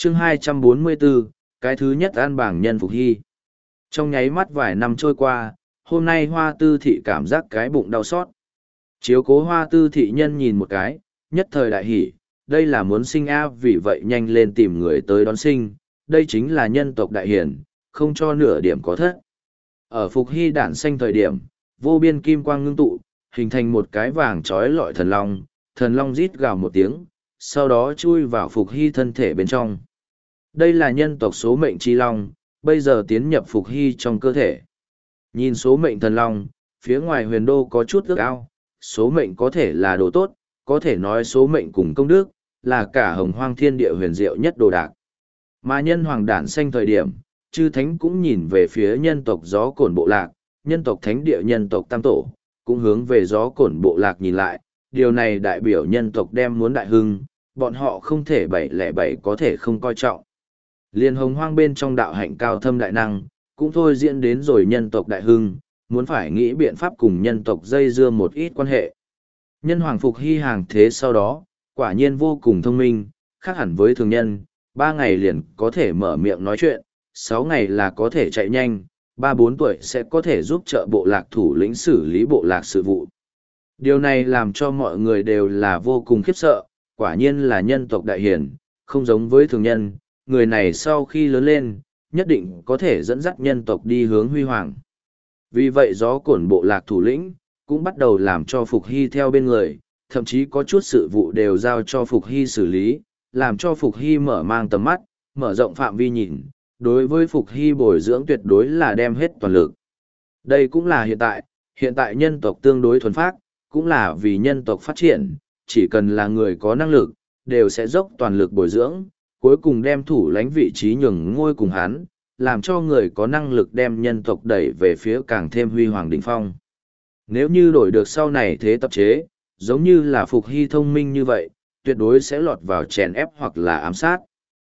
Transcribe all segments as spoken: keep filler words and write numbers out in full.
chương hai trăm bốn mươi bốn, cái thứ nhất an bảng nhân Phục Hy. Trong nháy mắt vài năm trôi qua, hôm nay Hoa Tư Thị cảm giác cái bụng đau xót. Chiếu cố Hoa Tư Thị nhân nhìn một cái, nhất thời đại hỉ, đây là muốn sinh a, vì vậy nhanh lên tìm người tới đón sinh, đây chính là nhân tộc đại hiển, không cho nửa điểm có thất. Ở Phục Hy đản sanh thời điểm, vô biên kim quang ngưng tụ, hình thành một cái vàng trói lọi thần long, thần long rít gào một tiếng, sau đó chui vào Phục Hy thân thể bên trong. Đây là nhân tộc số mệnh chi long, bây giờ tiến nhập Phục Hy trong cơ thể. Nhìn số mệnh thần long, phía ngoài huyền đô có chút ước ao, số mệnh có thể là đồ tốt, có thể nói số mệnh cùng công đức, là cả hồng hoang thiên địa huyền diệu nhất đồ đạc. Mà nhân hoàng đản sanh thời điểm, chư thánh cũng nhìn về phía nhân tộc gió cổn bộ lạc, nhân tộc thánh địa nhân tộc tam tổ, cũng hướng về gió cổn bộ lạc nhìn lại, điều này đại biểu nhân tộc đem muốn đại hưng, bọn họ không thể bảy lẻ bảy có thể không coi trọng. Liên hồng hoang bên trong đạo hạnh cao thâm đại năng, cũng thôi diễn đến rồi nhân tộc đại hưng, muốn phải nghĩ biện pháp cùng nhân tộc dây dưa một ít quan hệ. Nhân hoàng Phục Hy hàng thế sau đó, quả nhiên vô cùng thông minh, khác hẳn với thường nhân, ba ngày liền có thể mở miệng nói chuyện, sáu ngày là có thể chạy nhanh, ba bốn tuổi sẽ có thể giúp trợ bộ lạc thủ lĩnh xử lý bộ lạc sự vụ. Điều này làm cho mọi người đều là vô cùng khiếp sợ, quả nhiên là nhân tộc đại hiển, không giống với thường nhân, người này sau khi lớn lên, nhất định có thể dẫn dắt nhân tộc đi hướng huy hoàng. Vì vậy gió cổn bộ lạc thủ lĩnh, cũng bắt đầu làm cho Phục Hy theo bên người, thậm chí có chút sự vụ đều giao cho Phục Hy xử lý, làm cho Phục Hy mở mang tầm mắt, mở rộng phạm vi nhìn, đối với Phục Hy bồi dưỡng tuyệt đối là đem hết toàn lực. Đây cũng là hiện tại, hiện tại nhân tộc tương đối thuần phát, cũng là vì nhân tộc phát triển, chỉ cần là người có năng lực, đều sẽ dốc toàn lực bồi dưỡng, cuối cùng đem thủ lãnh vị trí nhường ngôi cùng hắn, làm cho người có năng lực đem nhân tộc đẩy về phía càng thêm huy hoàng đỉnh phong. Nếu như đổi được sau này thế tập chế, giống như là Phục Hy thông minh như vậy, tuyệt đối sẽ lọt vào chèn ép hoặc là ám sát.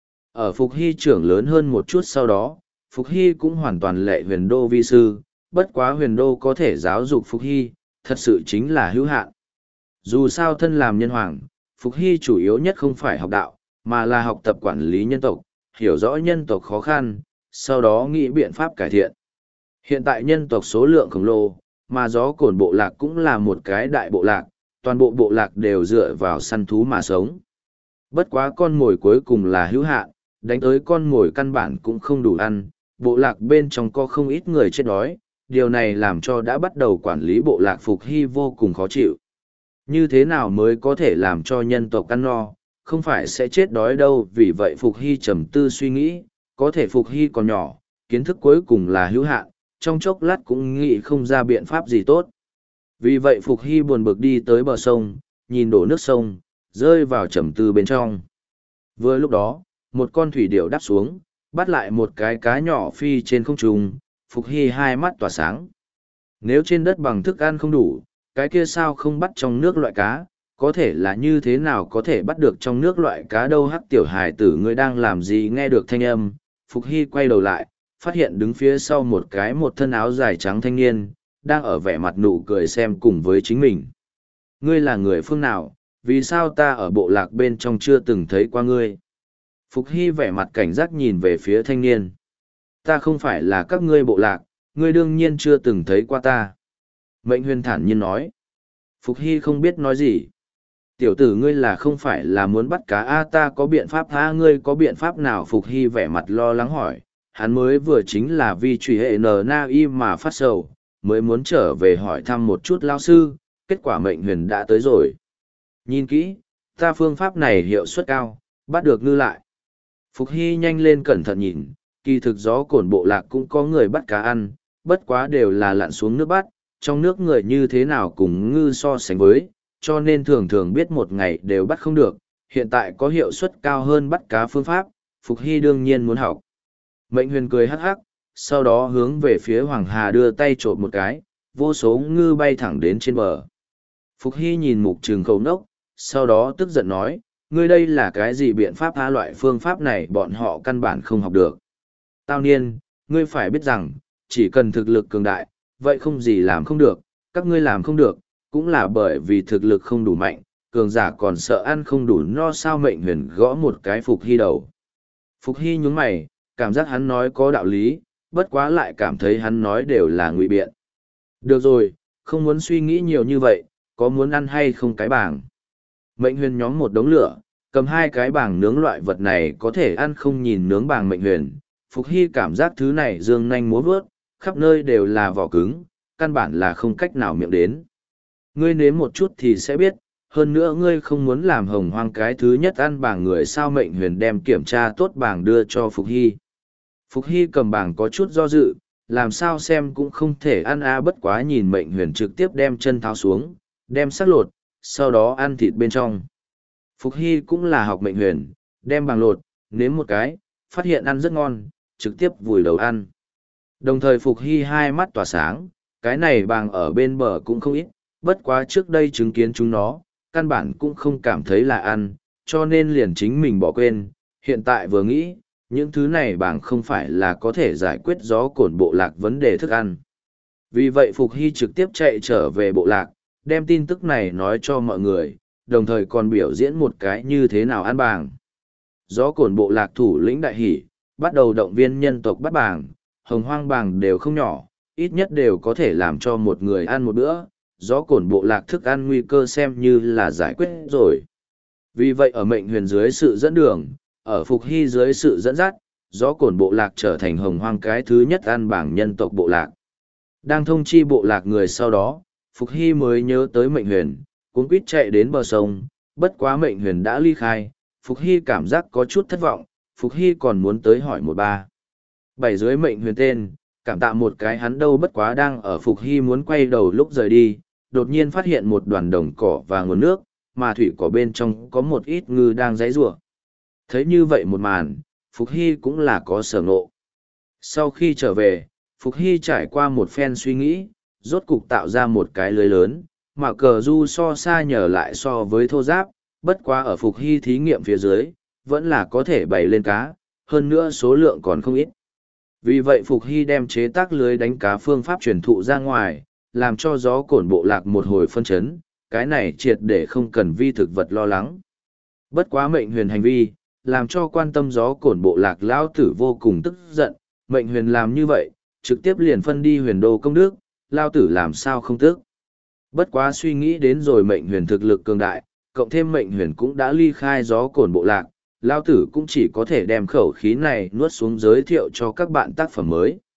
Ở Phục Hy trưởng lớn hơn một chút sau đó, Phục Hy cũng hoàn toàn lệ huyền đô vi sư, bất quá huyền đô có thể giáo dục Phục Hy, thật sự chính là hữu hạn. Dù sao thân làm nhân hoàng, Phục Hy chủ yếu nhất không phải học đạo, mà là học tập quản lý nhân tộc, hiểu rõ nhân tộc khó khăn, sau đó nghĩ biện pháp cải thiện. Hiện tại nhân tộc số lượng khổng lồ, mà gió cổn bộ lạc cũng là một cái đại bộ lạc, toàn bộ bộ lạc đều dựa vào săn thú mà sống. Bất quá con mồi cuối cùng là hữu hạn, đánh tới con mồi căn bản cũng không đủ ăn, bộ lạc bên trong có không ít người chết đói, điều này làm cho đã bắt đầu quản lý bộ lạc Phục Hy vô cùng khó chịu. Như thế nào mới có thể làm cho nhân tộc ăn no, không phải sẽ chết đói đâu, vì vậy Phục Hy trầm tư suy nghĩ, có thể Phục Hy còn nhỏ, kiến thức cuối cùng là hữu hạn, trong chốc lát cũng nghĩ không ra biện pháp gì tốt. Vì vậy Phục Hy buồn bực đi tới bờ sông, nhìn đổ nước sông, rơi vào trầm tư bên trong. Vừa lúc đó, một con thủy điểu đáp xuống, bắt lại một cái cá nhỏ phi trên không trung, Phục Hy hai mắt tỏa sáng. Nếu trên đất bằng thức ăn không đủ, cái kia sao không bắt trong nước loại cá, có thể là như thế nào có thể bắt được trong nước loại cá đâu. Hắc tiểu hài tử ngươi đang làm gì? Nghe được thanh âm, Phục Hy quay đầu lại, phát hiện đứng phía sau một cái một thân áo dài trắng thanh niên, đang ở vẻ mặt nụ cười xem cùng với chính mình. Ngươi là người phương nào, vì sao ta ở bộ lạc bên trong chưa từng thấy qua ngươi? Phục Hy vẻ mặt cảnh giác nhìn về phía thanh niên. Ta không phải là các ngươi bộ lạc, ngươi đương nhiên chưa từng thấy qua ta. Mệnh Huyền thản nhiên nói. Phục Hy không biết nói gì. Tiểu tử ngươi là không phải là muốn bắt cá a? Ta có biện pháp tha ngươi, có biện pháp nào? Phục Hy vẻ mặt lo lắng hỏi. Hắn mới vừa chính là vì truy hệ N Na Y mà phát sầu, mới muốn trở về hỏi thăm một chút lao sư, kết quả Mệnh Huyền đã tới rồi. Nhìn kỹ, ta phương pháp này hiệu suất cao, bắt được ngư lại. Phục Hy nhanh lên cẩn thận nhìn, kỳ thực gió cổn bộ lạc cũng có người bắt cá ăn, bất quá đều là lặn xuống nước bắt, trong nước người như thế nào cùng ngư so sánh với, cho nên thường thường biết một ngày đều bắt không được, hiện tại có hiệu suất cao hơn bắt cá phương pháp, Phục Hy đương nhiên muốn học. Mệnh Huyền cười hắc hắc, sau đó hướng về phía Hoàng Hà đưa tay trộm một cái, vô số ngư bay thẳng đến trên bờ. Phục Hy nhìn mục trường khẩu nốc, sau đó tức giận nói, ngươi đây là cái gì biện pháp tha? Loại phương pháp này bọn họ căn bản không học được. Tao niên, ngươi phải biết rằng, chỉ cần thực lực cường đại, vậy không gì làm không được, các ngươi làm không được, cũng là bởi vì thực lực không đủ mạnh, cường giả còn sợ ăn không đủ no sao? Mệnh Huyền gõ một cái Phục Hy đầu. Phục Hy nhún mày, cảm giác hắn nói có đạo lý, bất quá lại cảm thấy hắn nói đều là ngụy biện. Được rồi, không muốn suy nghĩ nhiều như vậy, có muốn ăn hay không cái bảng. Mệnh huyền nhóm một đống lửa, cầm hai cái bảng nướng loại vật này có thể ăn không nhìn nướng bảng mệnh huyền. Phục Hy cảm giác thứ này dương nanh múa vớt, khắp nơi đều là vỏ cứng, căn bản là không cách nào miệng đến. Ngươi nếm một chút thì sẽ biết, hơn nữa ngươi không muốn làm hồng hoang cái thứ nhất ăn bảng người sao. Mệnh huyền đem kiểm tra tốt bảng đưa cho Phục Hy. Phục Hy cầm bảng có chút do dự, làm sao xem cũng không thể ăn a bất quá nhìn mệnh huyền trực tiếp đem chân tháo xuống, đem sắc lột, sau đó ăn thịt bên trong. Phục Hy cũng là học mệnh huyền, đem bảng lột, nếm một cái, phát hiện ăn rất ngon, trực tiếp vùi đầu ăn. Đồng thời Phục Hy hai mắt tỏa sáng, cái này bảng ở bên bờ cũng không ít, bất quá trước đây chứng kiến chúng nó, căn bản cũng không cảm thấy là ăn, cho nên liền chính mình bỏ quên, hiện tại vừa nghĩ, những thứ này bảng không phải là có thể giải quyết gió cổn bộ lạc vấn đề thức ăn. Vì vậy Phục Hy trực tiếp chạy trở về bộ lạc, đem tin tức này nói cho mọi người, đồng thời còn biểu diễn một cái như thế nào ăn bảng. Gió cổn bộ lạc thủ lĩnh đại hỷ, bắt đầu động viên nhân tộc bắt bảng, hồng hoang bảng đều không nhỏ, ít nhất đều có thể làm cho một người ăn một bữa, gió cổn bộ lạc thức ăn nguy cơ xem như là giải quyết rồi. Vì vậy ở mệnh huyền dưới sự dẫn đường, ở Phục Hy dưới sự dẫn dắt, gió cổn bộ lạc trở thành hồng hoang cái thứ nhất ăn bảng nhân tộc bộ lạc. Đang thông chi bộ lạc người sau đó, Phục Hy mới nhớ tới mệnh huyền, cuống quýt chạy đến bờ sông, bất quá mệnh huyền đã ly khai, Phục Hy cảm giác có chút thất vọng, Phục Hy còn muốn tới hỏi một ba. Bảy dưới mệnh huyền tên, cảm tạ một cái hắn đâu bất quá đang ở Phục Hy muốn quay đầu lúc rời đi, đột nhiên phát hiện một đoàn đồng cỏ và nguồn nước, mà thủy cỏ bên trong có một ít ngư đang giãy giụa. Thấy như vậy một màn, Phục Hy cũng là có sở ngộ. Sau khi trở về, Phục Hy trải qua một phen suy nghĩ, rốt cục tạo ra một cái lưới lớn, mà cờ du so xa nhờ lại so với thô giáp, bất quá ở Phục Hy thí nghiệm phía dưới, vẫn là có thể bày lên cá, hơn nữa số lượng còn không ít. Vì vậy Phục Hy đem chế tác lưới đánh cá phương pháp truyền thụ ra ngoài, làm cho gió cổn bộ lạc một hồi phân chấn, cái này triệt để không cần vi thực vật lo lắng. Bất quá mệnh huyền hành vi, làm cho quan tâm gió cổn bộ lạc lão tử vô cùng tức giận, mệnh huyền làm như vậy, trực tiếp liền phân đi huyền đô công đức, lao tử làm sao không tức. Bất quá suy nghĩ đến rồi mệnh huyền thực lực cường đại, cộng thêm mệnh huyền cũng đã ly khai gió cổn bộ lạc, lao tử cũng chỉ có thể đem khẩu khí này nuốt xuống giới thiệu cho các bạn tác phẩm mới.